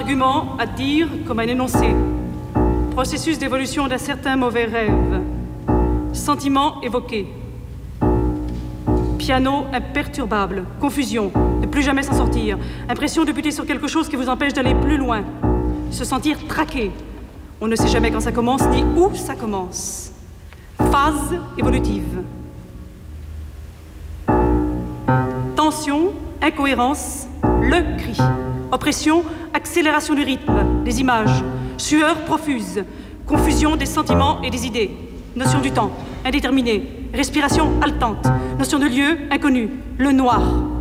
Argument à dire comme un énoncé. Processus d'évolution d'un certain mauvais rêve. Sentiment évoqué. Piano imperturbable. Confusion. Ne plus jamais s'en sortir. Impression de buter sur quelque chose qui vous empêche d'aller plus loin. Se sentir traqué. On ne sait jamais quand ça commence ni où ça commence. Phase évolutive. Tension, incohérence, le cri. Oppression, accélération du rythme, des images. Sueur profuse. Confusion des sentiments et des idées. Notion du temps, indéterminée. Respiration haletante. Notion de lieu, inconnue. Le noir.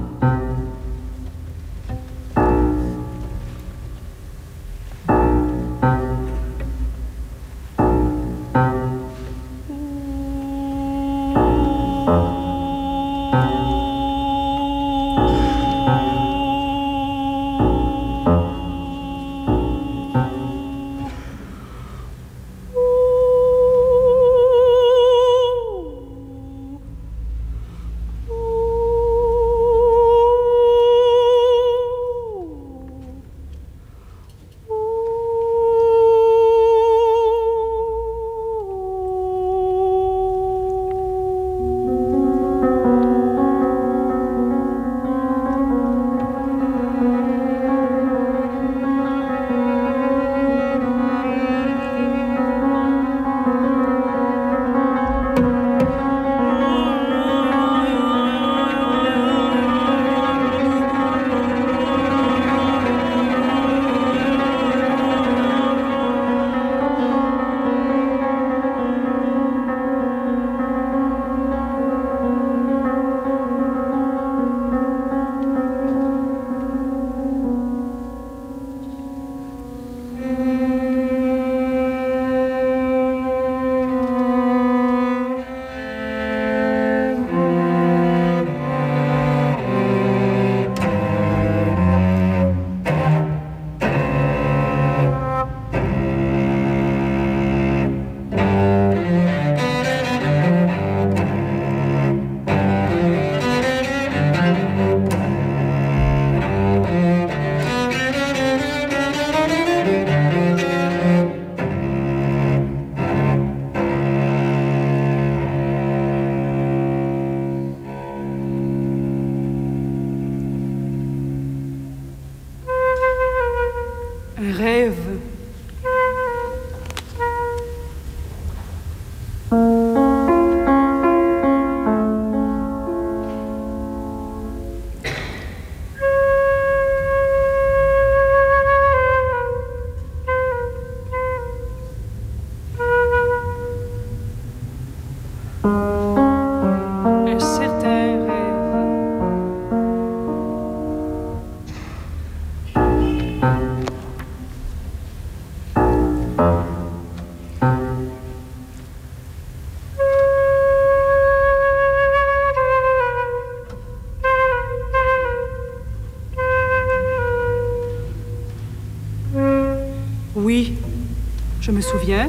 Oui, je me souviens.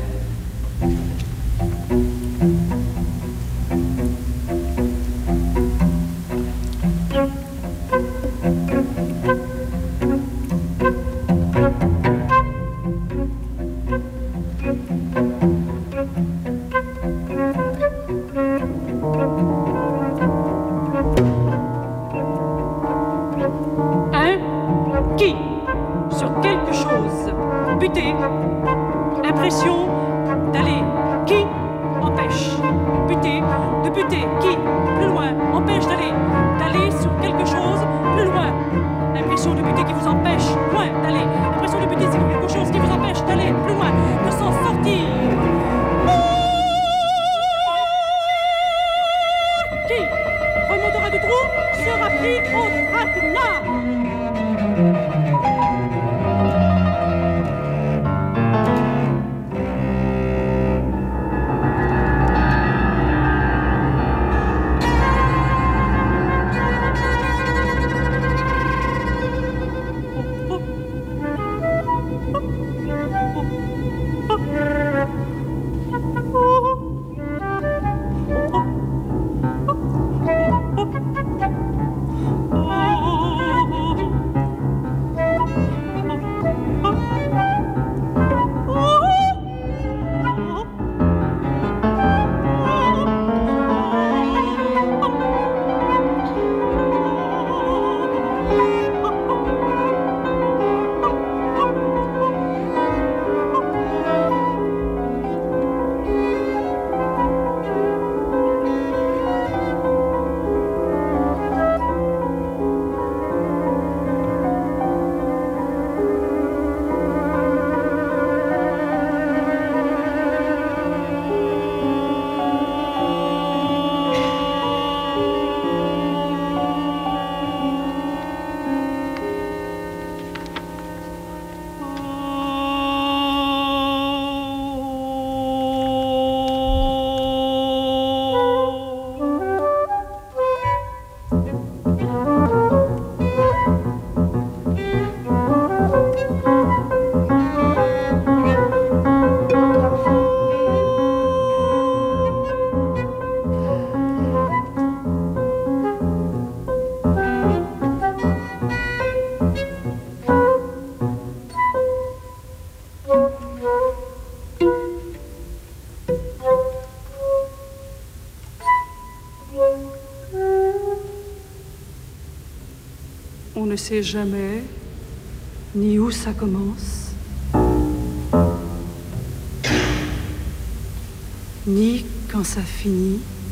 Qui sur quelque chose buter, impression d'aller, qui empêche buter, de buter, qui plus loin empêche d'aller sur quelque chose plus loin, impression de buter qui vous empêche loin d'aller, impression de buter sur quelque chose qui vous empêche d'aller plus loin, de s'en sortir. Qui remontera du trou sera pris au traquenard. ne sait jamais ni où ça commence, ni quand ça finit.